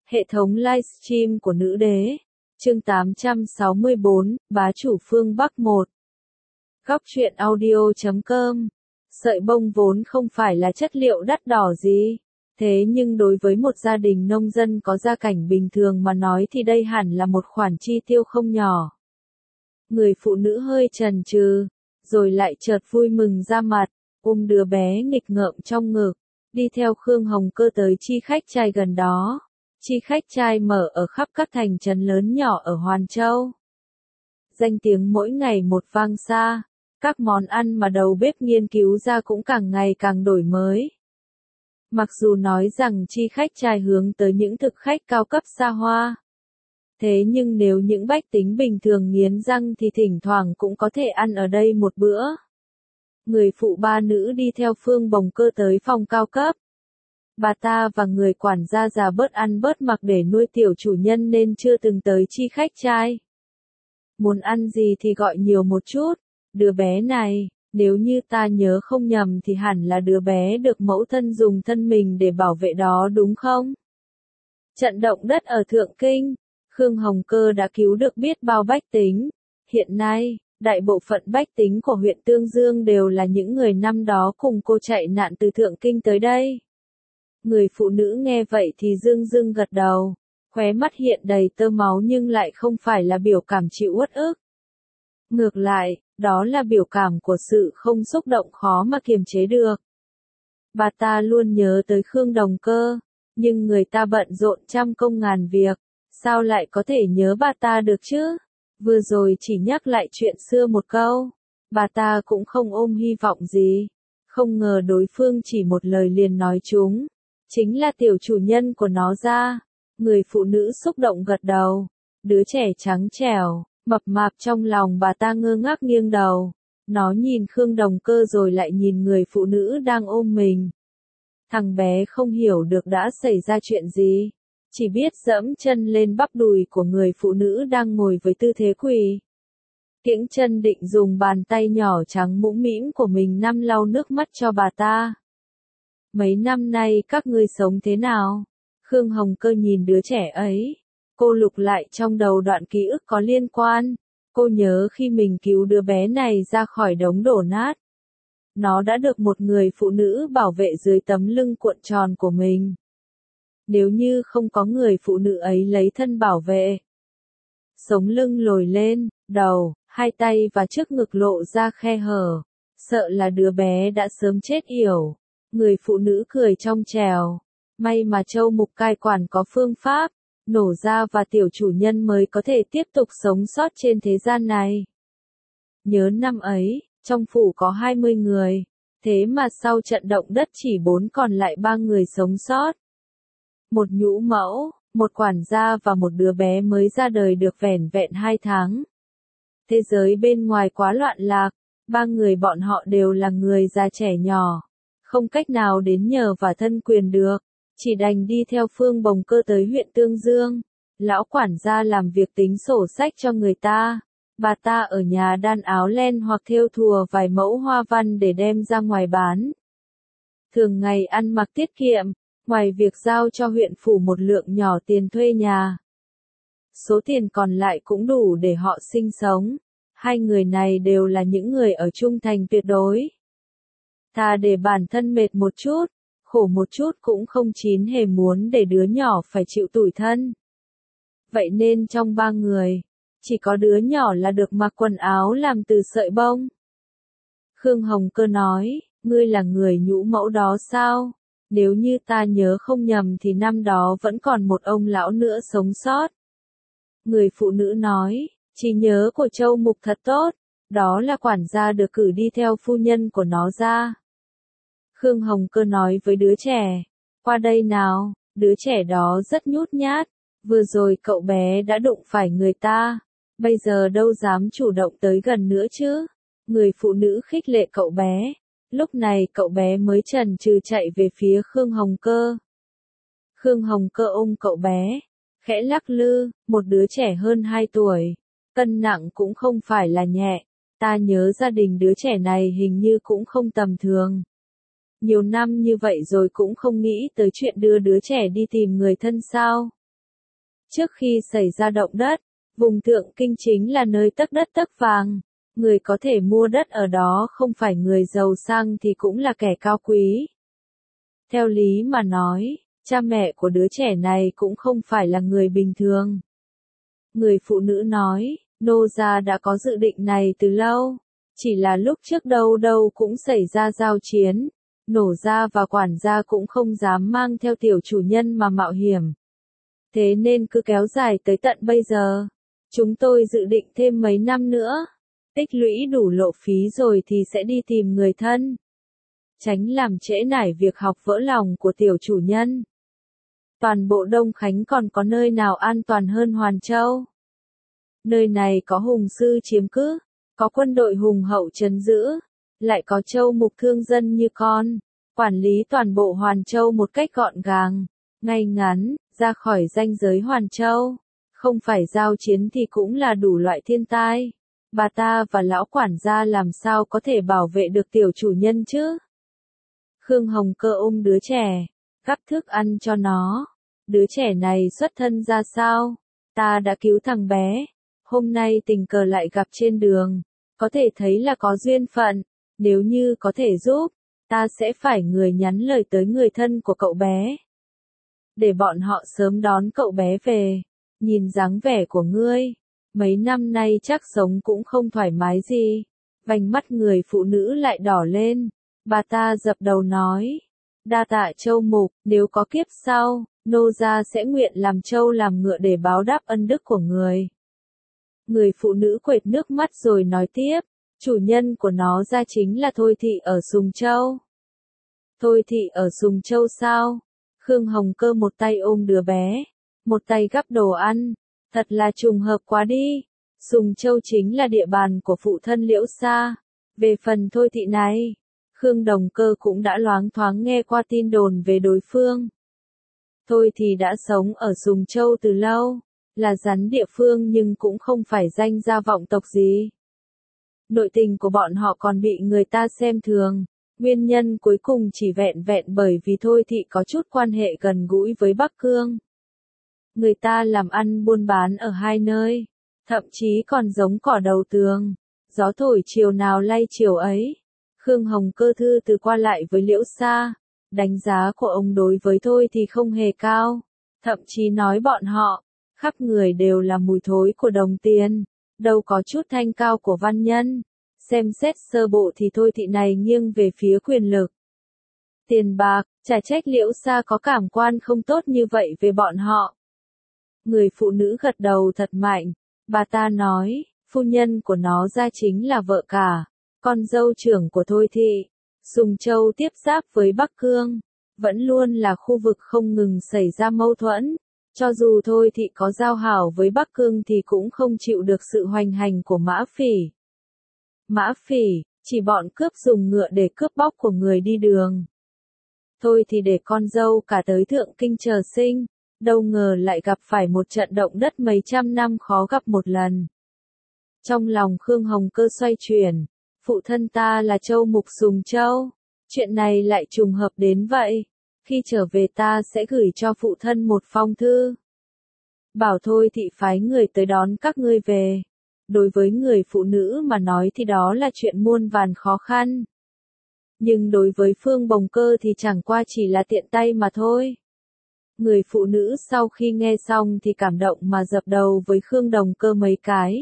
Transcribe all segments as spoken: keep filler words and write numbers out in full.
Hệ thống livestream của nữ đế. Chương tám trăm sáu mươi bốn, bá chủ phương Bắc một. Góc truyện audio chấm com. Sợi bông vốn không phải là chất liệu đắt đỏ gì. Thế nhưng đối với một gia đình nông dân có gia cảnh bình thường mà nói thì đây hẳn là một khoản chi tiêu không nhỏ. Người phụ nữ hơi chần chừ, rồi lại chợt vui mừng ra mặt, ôm đứa bé nghịch ngợm trong ngực, đi theo Khương Hồng Cơ tới chi khách trai gần đó. Chi khách trai mở ở khắp các thành trấn lớn nhỏ ở Hoàn Châu. Danh tiếng mỗi ngày một vang xa, các món ăn mà đầu bếp nghiên cứu ra cũng càng ngày càng đổi mới. Mặc dù nói rằng chi khách trai hướng tới những thực khách cao cấp xa hoa. Thế nhưng nếu những bách tính bình thường nghiến răng thì thỉnh thoảng cũng có thể ăn ở đây một bữa. Người phụ ba nữ đi theo Phương Bồng Cơ tới phòng cao cấp. Bà ta và người quản gia già bớt ăn bớt mặc để nuôi tiểu chủ nhân nên chưa từng tới chi khách trai. Muốn ăn gì thì gọi nhiều một chút. Đứa bé này, nếu như ta nhớ không nhầm thì hẳn là đứa bé được mẫu thân dùng thân mình để bảo vệ đó đúng không? Trận động đất ở Thượng Kinh, Khương Hồng Cơ đã cứu được biết bao bách tính. Hiện nay, đại bộ phận bách tính của huyện Tương Dương đều là những người năm đó cùng cô chạy nạn từ Thượng Kinh tới đây. Người phụ nữ nghe vậy thì dưng dưng gật đầu, khóe mắt hiện đầy tơ máu nhưng lại không phải là biểu cảm chịu uất ức. Ngược lại, đó là biểu cảm của sự không xúc động khó mà kiềm chế được. Bà ta luôn nhớ tới Khương Đồng Cơ, nhưng người ta bận rộn trăm công ngàn việc, sao lại có thể nhớ bà ta được chứ? Vừa rồi chỉ nhắc lại chuyện xưa một câu, bà ta cũng không ôm hy vọng gì, không ngờ đối phương chỉ một lời liền nói chúng. Chính là tiểu chủ nhân của nó ra. Người phụ nữ xúc động gật đầu. Đứa trẻ trắng trẻo, mập mạp trong lòng bà ta ngơ ngác nghiêng đầu. Nó nhìn Khương Đồng Cơ rồi lại nhìn người phụ nữ đang ôm mình. Thằng bé không hiểu được đã xảy ra chuyện gì. Chỉ biết dẫm chân lên bắp đùi của người phụ nữ đang ngồi với tư thế quỳ. Kiễng chân định dùng bàn tay nhỏ trắng mũm mĩm của mình năm lau nước mắt cho bà ta. Mấy năm nay các ngươi sống thế nào? Khương Hồng Cơ nhìn đứa trẻ ấy. Cô lục lại trong đầu đoạn ký ức có liên quan. Cô nhớ khi mình cứu đứa bé này ra khỏi đống đổ nát. Nó đã được một người phụ nữ bảo vệ dưới tấm lưng cuộn tròn của mình. Nếu như không có người phụ nữ ấy lấy thân bảo vệ. Sống lưng lồi lên, đầu, hai tay và trước ngực lộ ra khe hở. Sợ là đứa bé đã sớm chết yểu. Người phụ nữ cười trong trèo. May mà Châu Mục cai quản có phương pháp, nổ ra và tiểu chủ nhân mới có thể tiếp tục sống sót trên thế gian này. Nhớ năm ấy, trong phủ có hai mươi người, thế mà sau trận động đất chỉ bốn còn lại ba người sống sót. Một nhũ mẫu, một quản gia và một đứa bé mới ra đời được vẻn vẹn hai tháng. Thế giới bên ngoài quá loạn lạc, ba người bọn họ đều là người già trẻ nhỏ. Không cách nào đến nhờ và thân quyền được, chỉ đành đi theo Phương Bồng Cơ tới huyện Tương Dương. Lão quản gia làm việc tính sổ sách cho người ta, bà ta ở nhà đan áo len hoặc thêu thùa vài mẫu hoa văn để đem ra ngoài bán. Thường ngày ăn mặc tiết kiệm, ngoài việc giao cho huyện phủ một lượng nhỏ tiền thuê nhà. Số tiền còn lại cũng đủ để họ sinh sống. Hai người này đều là những người ở trung thành tuyệt đối. Thà để bản thân mệt một chút, khổ một chút cũng không chín hề muốn để đứa nhỏ phải chịu tủi thân. Vậy nên trong ba người, chỉ có đứa nhỏ là được mặc quần áo làm từ sợi bông. Khương Hồng Cơ nói, ngươi là người nhũ mẫu đó sao? Nếu như ta nhớ không nhầm thì năm đó vẫn còn một ông lão nữa sống sót. Người phụ nữ nói, trí nhớ của Châu Mục thật tốt, đó là quản gia được cử đi theo phu nhân của nó ra. Khương Hồng Cơ nói với đứa trẻ, qua đây nào, đứa trẻ đó rất nhút nhát, vừa rồi cậu bé đã đụng phải người ta, bây giờ đâu dám chủ động tới gần nữa chứ. Người phụ nữ khích lệ cậu bé, lúc này cậu bé mới chần chừ chạy về phía Khương Hồng Cơ. Khương Hồng Cơ ôm cậu bé, khẽ lắc lư, một đứa trẻ hơn hai tuổi, cân nặng cũng không phải là nhẹ, ta nhớ gia đình đứa trẻ này hình như cũng không tầm thường. Nhiều năm như vậy rồi cũng không nghĩ tới chuyện đưa đứa trẻ đi tìm người thân sao? Trước khi xảy ra động đất, vùng Thượng Kinh chính là nơi tấc đất tấc vàng. Người có thể mua đất ở đó không phải người giàu sang thì cũng là kẻ cao quý. Theo lý mà nói, cha mẹ của đứa trẻ này cũng không phải là người bình thường. Người phụ nữ nói, nô gia đã có dự định này từ lâu. Chỉ là lúc trước đâu đâu cũng xảy ra giao chiến. Nổ gia và quản gia cũng không dám mang theo tiểu chủ nhân mà mạo hiểm. Thế nên cứ kéo dài tới tận bây giờ. Chúng tôi dự định thêm mấy năm nữa. Tích lũy đủ lộ phí rồi thì sẽ đi tìm người thân. Tránh làm trễ nải việc học vỡ lòng của tiểu chủ nhân. Toàn bộ Đông Khánh còn có nơi nào an toàn hơn Hoàn Châu? Nơi này có hùng sư chiếm cứ, có quân đội hùng hậu trấn giữ, lại có châu mục thương dân như con, quản lý toàn bộ Hoàn Châu một cách gọn gàng, ngay ngắn, ra khỏi ranh giới Hoàn Châu. Không phải giao chiến thì cũng là đủ loại thiên tai. Bà ta và lão quản gia làm sao có thể bảo vệ được tiểu chủ nhân chứ? Khương Hồng Cơ ôm đứa trẻ, gắp thức ăn cho nó. Đứa trẻ này xuất thân ra sao? Ta đã cứu thằng bé. Hôm nay tình cờ lại gặp trên đường. Có thể thấy là có duyên phận. Nếu như có thể giúp, ta sẽ phải người nhắn lời tới người thân của cậu bé. Để bọn họ sớm đón cậu bé về. Nhìn dáng vẻ của ngươi, mấy năm nay chắc sống cũng không thoải mái gì. Vành mắt người phụ nữ lại đỏ lên. Bà ta dập đầu nói. Đa tạ châu mục, nếu có kiếp sau, nô gia sẽ nguyện làm trâu làm ngựa để báo đáp ân đức của người. Người phụ nữ quệt nước mắt rồi nói tiếp. Chủ nhân của nó ra chính là Thôi Thị ở Sùng Châu. Thôi Thị ở Sùng Châu sao? Khương Hồng Cơ một tay ôm đứa bé, một tay gắp đồ ăn. Thật là trùng hợp quá đi. Sùng Châu chính là địa bàn của phụ thân Liễu Sa. Về phần Thôi Thị này, Khương Đồng Cơ cũng đã loáng thoáng nghe qua tin đồn về đối phương. Thôi thì đã sống ở Sùng Châu từ lâu, là rắn địa phương nhưng cũng không phải danh gia vọng tộc gì. Nội tình của bọn họ còn bị người ta xem thường. Nguyên nhân cuối cùng chỉ vẹn vẹn bởi vì Thôi Thị có chút quan hệ gần gũi với Bắc Cương. Người ta làm ăn buôn bán ở hai nơi, thậm chí còn giống cỏ đầu tường. Gió thổi chiều nào lay chiều ấy. Khương Hồng Cơ thư từ qua lại với Liễu Sa. Đánh giá của ông đối với Thôi thì không hề cao. Thậm chí nói bọn họ, khắp người đều là mùi thối của đồng tiền. Đâu có chút thanh cao của văn nhân. Xem xét sơ bộ thì Thôi Thị này nghiêng về phía quyền lực. Tiền bạc, chả trách Liễu Sa có cảm quan không tốt như vậy về bọn họ. Người phụ nữ gật đầu thật mạnh. Bà ta nói, phu nhân của nó ra chính là vợ cả, con dâu trưởng của Thôi Thị. Sùng Châu tiếp giáp với Bắc Cương, vẫn luôn là khu vực không ngừng xảy ra mâu thuẫn. Cho dù Thôi Thị có giao hảo với Bắc Cương thì cũng không chịu được sự hoành hành của Mã Phỉ. Mã Phỉ, chỉ bọn cướp dùng ngựa để cướp bóc của người đi đường. Thôi thì để con dâu cả tới Thượng Kinh chờ sinh, đâu ngờ lại gặp phải một trận động đất mấy trăm năm khó gặp một lần. Trong lòng Khương Hồng Cơ xoay chuyển, phụ thân ta là Châu Mục Sùng Châu, chuyện này lại trùng hợp đến vậy, khi trở về ta sẽ gửi cho phụ thân một phong thư. Bảo Thôi Thị phái người tới đón các ngươi về. Đối với người phụ nữ mà nói thì đó là chuyện muôn vàn khó khăn. Nhưng đối với Phương Bồng Cơ thì chẳng qua chỉ là tiện tay mà thôi. Người phụ nữ sau khi nghe xong thì cảm động mà dập đầu với Khương Đồng Cơ mấy cái.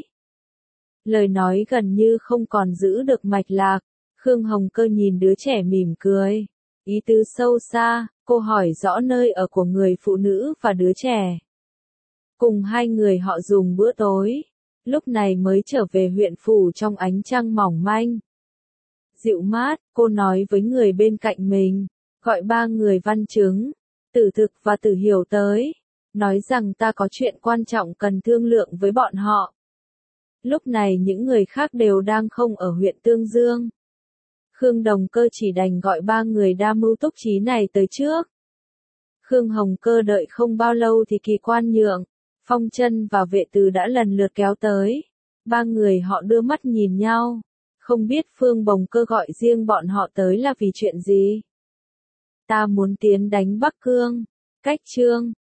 Lời nói gần như không còn giữ được mạch lạc. Khương Hồng Cơ nhìn đứa trẻ mỉm cười. Ý tứ sâu xa, cô hỏi rõ nơi ở của người phụ nữ và đứa trẻ. Cùng hai người họ dùng bữa tối. Lúc này mới trở về huyện phủ trong ánh trăng mỏng manh. Dịu mát, cô nói với người bên cạnh mình, gọi ba người văn chứng, Tử Thực và Tử Hiểu tới, nói rằng ta có chuyện quan trọng cần thương lượng với bọn họ. Lúc này những người khác đều đang không ở huyện Tương Dương. Khương Đồng Cơ chỉ đành gọi ba người đa mưu túc trí này tới trước. Khương Hồng Cơ đợi không bao lâu thì Kỳ Quan Nhượng, Phong Chân và Vệ Từ đã lần lượt kéo tới. Ba người họ đưa mắt nhìn nhau, không biết Phương Bồng Cơ gọi riêng bọn họ tới là vì chuyện gì. Ta muốn tiến đánh Bắc Cương, cách Trương,